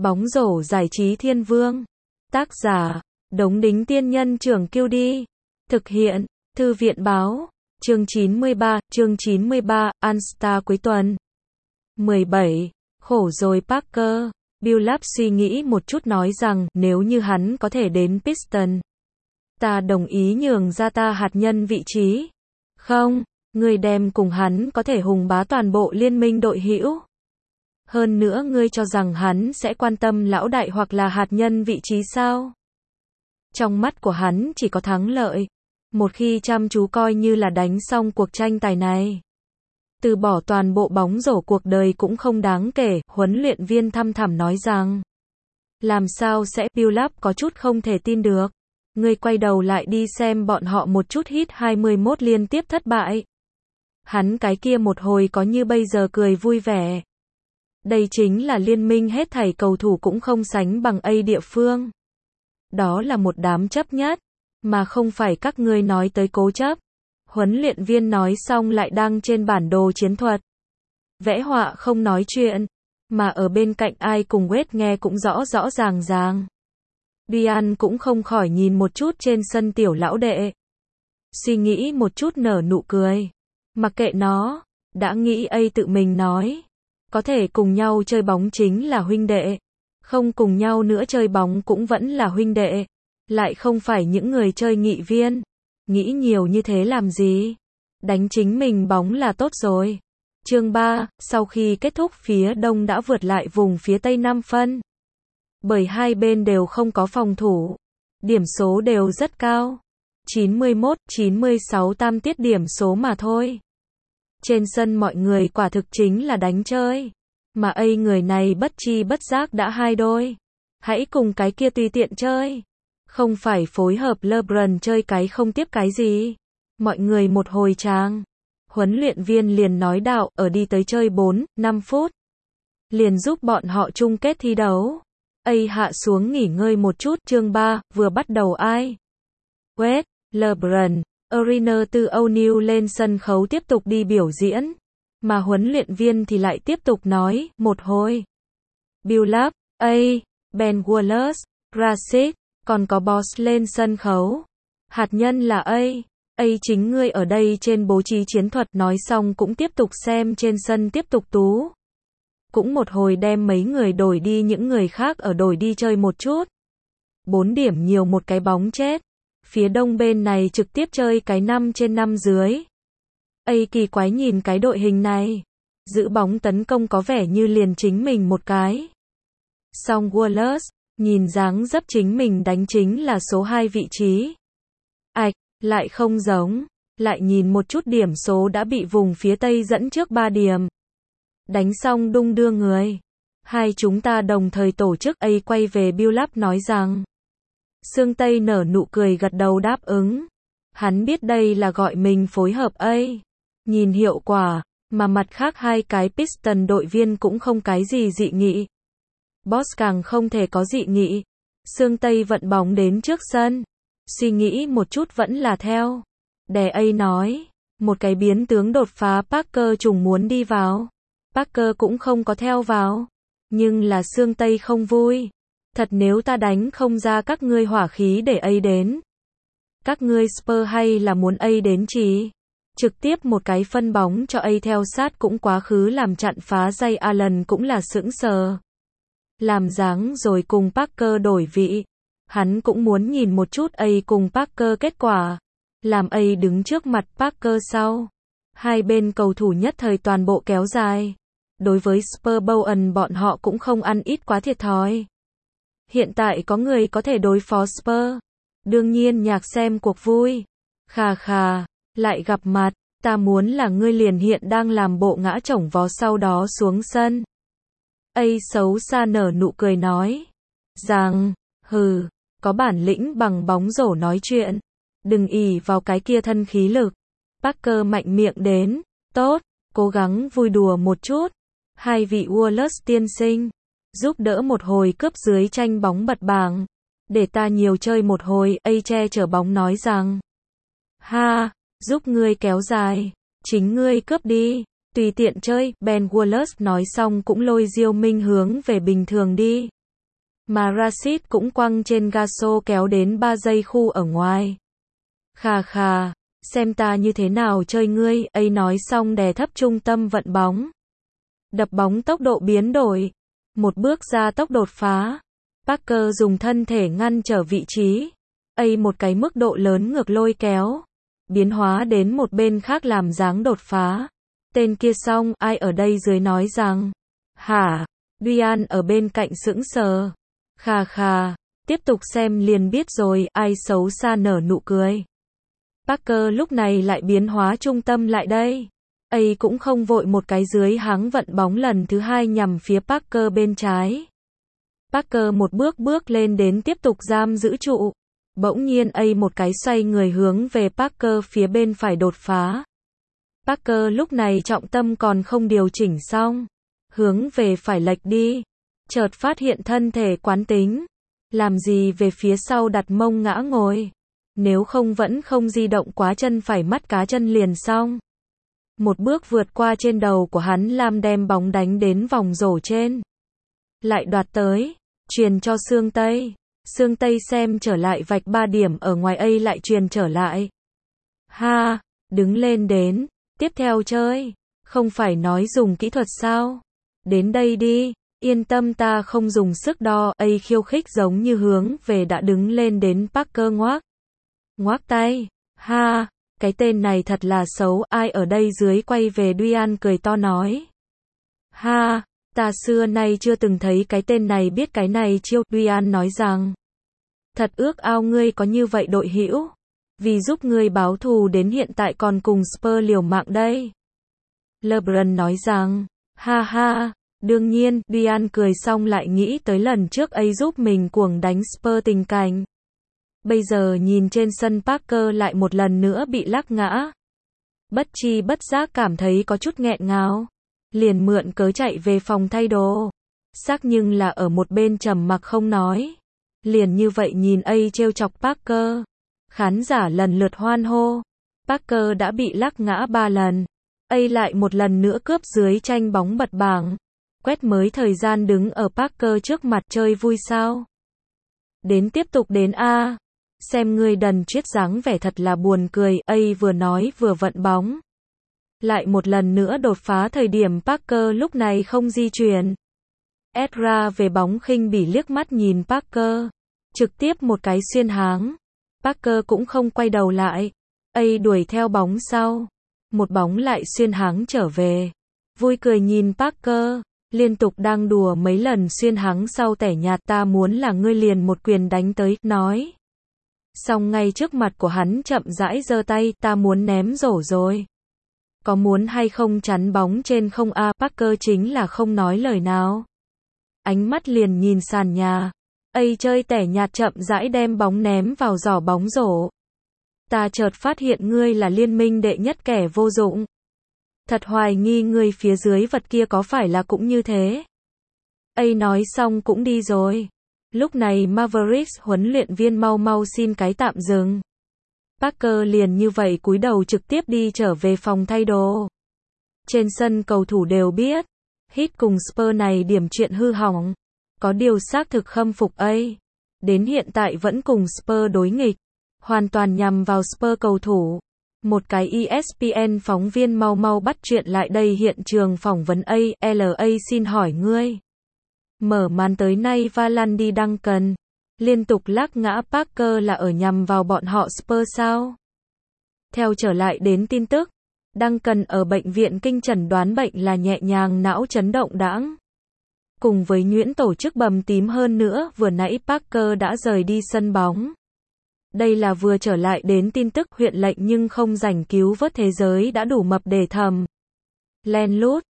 Bóng rổ giải trí thiên vương. Tác giả, Đống Đính Tiên Nhân Trưởng Kiêu Đi. Thực hiện, Thư viện Báo. Chương 93, All-Star cuối tuần. 17. Khổ rồi Parker. Billups suy nghĩ một chút nói rằng, nếu như hắn có thể đến Pistons, ta đồng ý nhường ra ta hạt nhân vị trí. Không, ngươi đem cùng hắn có thể hùng bá toàn bộ liên minh đội hữu. Hơn nữa ngươi cho rằng hắn sẽ quan tâm lão đại hoặc là hạt nhân vị trí sao? Trong mắt của hắn chỉ có thắng lợi. Một khi chăm chú coi như là đánh xong cuộc tranh tài này, từ bỏ toàn bộ bóng rổ cuộc đời cũng không đáng kể, huấn luyện viên thăm thẳm nói rằng. Làm sao sẽ? Billups có chút không thể tin được. Ngươi quay đầu lại đi xem bọn họ một chút, hit 21 liên tiếp thất bại. Hắn cái kia một hồi có như bây giờ cười vui vẻ. Đây chính là liên minh hết thảy cầu thủ cũng không sánh bằng A địa phương. Đó là một đám chấp nhất, mà không phải các ngươi nói tới cố chấp. Huấn luyện viên nói xong lại đăng trên bản đồ chiến thuật. Vẽ họa không nói chuyện, mà ở bên cạnh ai cùng Wade nghe cũng rõ rõ ràng ràng. Dian cũng không khỏi nhìn một chút trên sân tiểu lão đệ. Suy nghĩ một chút nở nụ cười. Mặc kệ nó, đã nghĩ A tự mình nói. Có thể cùng nhau chơi bóng chính là huynh đệ. Không cùng nhau nữa chơi bóng cũng vẫn là huynh đệ. Lại không phải những người chơi nghị viên. Nghĩ nhiều như thế làm gì? Đánh chính mình bóng là tốt rồi. Chương 3, sau khi kết thúc phía đông đã vượt lại vùng phía tây 5 phân. Bởi hai bên đều không có phòng thủ. Điểm số đều rất cao. 91-96 tam tiết điểm số mà thôi. Trên sân mọi người quả thực chính là đánh chơi. Mà A người này bất chi bất giác đã hai đôi. Hãy cùng cái kia tùy tiện chơi. Không phải phối hợp LeBron chơi cái không tiếp cái gì. Mọi người một hồi tràng. Huấn luyện viên liền nói đạo, ở đi tới chơi 4-5 phút. Liền giúp bọn họ chung kết thi đấu. A hạ xuống nghỉ ngơi một chút. Chương 3, vừa bắt đầu ai? Wade, LeBron, Arena từ O'Neal lên sân khấu tiếp tục đi biểu diễn. Mà huấn luyện viên thì lại tiếp tục nói, một hồi. Billups, A, Ben Wallace, Rasic, còn có Boss lên sân khấu. Hạt nhân là A chính ngươi ở đây trên bố trí chiến thuật. Nói xong cũng tiếp tục xem trên sân tiếp tục tú. Cũng một hồi đem mấy người đổi đi, những người khác ở đổi đi chơi một chút. 4 điểm nhiều một cái bóng chết. Phía đông bên này trực tiếp chơi cái 5 trên 5 dưới. A kỳ quái nhìn cái đội hình này. Giữ bóng tấn công có vẻ như liền chính mình một cái. Song Wallace, nhìn dáng dấp chính mình đánh chính là số 2 vị trí. Ảch, lại không giống. Lại nhìn một chút điểm số đã bị vùng phía tây dẫn trước 3 điểm. Đánh xong đung đưa người. Hai chúng ta đồng thời tổ chức. A quay về Billups nói rằng. Sương Tây nở nụ cười gật đầu đáp ứng. Hắn biết đây là gọi mình phối hợp A. Nhìn hiệu quả, mà mặt khác hai cái Piston đội viên cũng không cái gì dị nghị. Boss càng không thể có dị nghị. Sương Tây vận bóng đến trước sân. Suy nghĩ một chút vẫn là theo. Đè A nói. Một cái biến tướng đột phá Parker trùng muốn đi vào. Parker cũng không có theo vào. Nhưng là Sương Tây không vui. Thật nếu ta đánh không ra các ngươi hỏa khí để A đến. Các ngươi Spurs hay là muốn A đến chỉ. Trực tiếp một cái phân bóng cho A theo sát cũng quá khứ làm chặn phá dây. Allen cũng là sững sờ. Làm dáng rồi cùng Parker đổi vị. Hắn cũng muốn nhìn một chút A cùng Parker kết quả. Làm A đứng trước mặt Parker sau. Hai bên cầu thủ nhất thời toàn bộ kéo dài. Đối với Spurs Bowen bọn họ cũng không ăn ít quá thiệt thòi. Hiện tại có người có thể đối phó Spurs. Đương nhiên nhạc xem cuộc vui. Khà khà, lại gặp mặt. Ta muốn là ngươi liền hiện đang làm bộ ngã chổng vó sau đó xuống sân. A xấu xa nở nụ cười nói. Rằng, hừ, có bản lĩnh bằng bóng rổ nói chuyện. Đừng ỷ vào cái kia thân khí lực. Parker mạnh miệng đến. Tốt, cố gắng vui đùa một chút. Hai vị Wallace tiên sinh. Giúp đỡ một hồi cướp dưới tranh bóng bật bảng. Để ta nhiều chơi một hồi. A che chở bóng nói rằng. Ha, giúp ngươi kéo dài. Chính ngươi cướp đi. Tùy tiện chơi. Ben Wallace nói xong cũng lôi Diêu Minh hướng về bình thường đi. Mà Rashid cũng quăng trên ga xô kéo đến 3 giây khu ở ngoài. Khà khà, xem ta như thế nào chơi ngươi, ấy nói xong đè thấp trung tâm vận bóng. Đập bóng tốc độ biến đổi. Một bước ra tốc đột phá. Parker dùng thân thể ngăn trở vị trí. ấy một cái mức độ lớn ngược lôi kéo. Biến hóa đến một bên khác làm dáng đột phá. Tên kia xong, ai ở đây dưới nói rằng. Hả? Duyan ở bên cạnh sững sờ. Khà khà, tiếp tục xem liền biết rồi, ai xấu xa nở nụ cười. Parker lúc này lại biến hóa trung tâm lại đây. ấy cũng không vội một cái dưới háng vận bóng lần thứ hai nhằm phía Parker bên trái. Parker một bước lên đến tiếp tục giam giữ trụ. Bỗng nhiên ấy một cái xoay người hướng về Parker phía bên phải đột phá. Parker lúc này trọng tâm còn không điều chỉnh xong. Hướng về phải lệch đi. Chợt phát hiện thân thể quán tính. Làm gì về phía sau đặt mông ngã ngồi. Nếu không vẫn không di động quá chân phải mắt cá chân liền xong. Một bước vượt qua trên đầu của hắn làm đem bóng đánh đến vòng rổ trên. Lại đoạt tới. Truyền cho Sương Tây. Sương Tây xem trở lại vạch 3 điểm ở ngoài ấy lại truyền trở lại. Ha, đứng lên đến. Tiếp theo chơi. Không phải nói dùng kỹ thuật sao? Đến đây đi. Yên tâm ta không dùng sức đo. ấy khiêu khích giống như hướng về đã đứng lên đến Parker ngoác tay. Ha, cái tên này thật là xấu. Ai ở đây dưới quay về Duyan cười to nói. Ha, ta xưa nay chưa từng thấy cái tên này biết cái này chiêu. Duyan nói rằng. Thật ước ao ngươi có như vậy đội hữu. Vì giúp ngươi báo thù đến hiện tại còn cùng Spurs liều mạng đây. LeBron nói rằng. Ha ha. Đương nhiên, Duyan cười xong lại nghĩ tới lần trước ấy giúp mình cuồng đánh Spurs tình cảnh. Bây giờ nhìn trên sân Parker lại một lần nữa bị lắc ngã. Bất chi bất giác cảm thấy có chút nghẹn ngào. Liền mượn cớ chạy về phòng thay đồ. Xác nhưng là ở một bên trầm mặc không nói. Liền như vậy nhìn ấy trêu chọc Parker. Khán giả lần lượt hoan hô. Parker đã bị lắc ngã 3 lần. ấy lại một lần nữa cướp dưới tranh bóng bật bảng. Quét mới thời gian đứng ở Parker trước mặt chơi vui sao. Đến tiếp tục đến A. Xem ngươi đần triết dáng vẻ thật là buồn cười. ấy vừa nói vừa vận bóng. Lại một lần nữa đột phá thời điểm Parker lúc này không di chuyển. Ezra về bóng khinh bỉ liếc mắt nhìn Parker. Trực tiếp một cái xuyên háng. Parker cũng không quay đầu lại. ấy đuổi theo bóng sau. Một bóng lại xuyên háng trở về. Vui cười nhìn Parker. Liên tục đang đùa mấy lần xuyên háng sau tẻ nhạt ta muốn là ngươi liền một quyền đánh tới, nói. Xong ngay trước mặt của hắn chậm rãi giơ tay, ta muốn ném rổ rồi. Có muốn hay không chắn bóng trên không a? Parker chính là không nói lời nào. Ánh mắt liền nhìn sàn nhà. ấy chơi tẻ nhạt chậm rãi đem bóng ném vào giỏ bóng rổ. Ta chợt phát hiện ngươi là liên minh đệ nhất kẻ vô dụng. Thật hoài nghi ngươi phía dưới vật kia có phải là cũng như thế. ấy nói xong cũng đi rồi. Lúc này Mavericks huấn luyện viên mau xin cái tạm dừng. Parker liền như vậy cúi đầu trực tiếp đi trở về phòng thay đồ. Trên sân cầu thủ đều biết. Heat cùng Spurs này điểm chuyện hư hỏng. Có điều xác thực khâm phục ấy. Đến hiện tại vẫn cùng Spurs đối nghịch. Hoàn toàn nhằm vào Spurs cầu thủ. Một cái ESPN phóng viên mau bắt chuyện lại đây hiện trường phỏng vấn LA xin hỏi ngươi. Mở màn tới nay Valandi Duncan. Liên tục lắc ngã Parker là ở nhằm vào bọn họ Spurs sao? Theo trở lại đến tin tức. Duncan ở bệnh viện kinh chẩn đoán bệnh là nhẹ nhàng não chấn động đãng. Cùng với nhuyễn tổ chức bầm tím hơn nữa vừa nãy Parker đã rời đi sân bóng. Đây là vừa trở lại đến tin tức huyện lệnh nhưng không giành cứu vớt thế giới đã đủ mập để thầm. Len lút.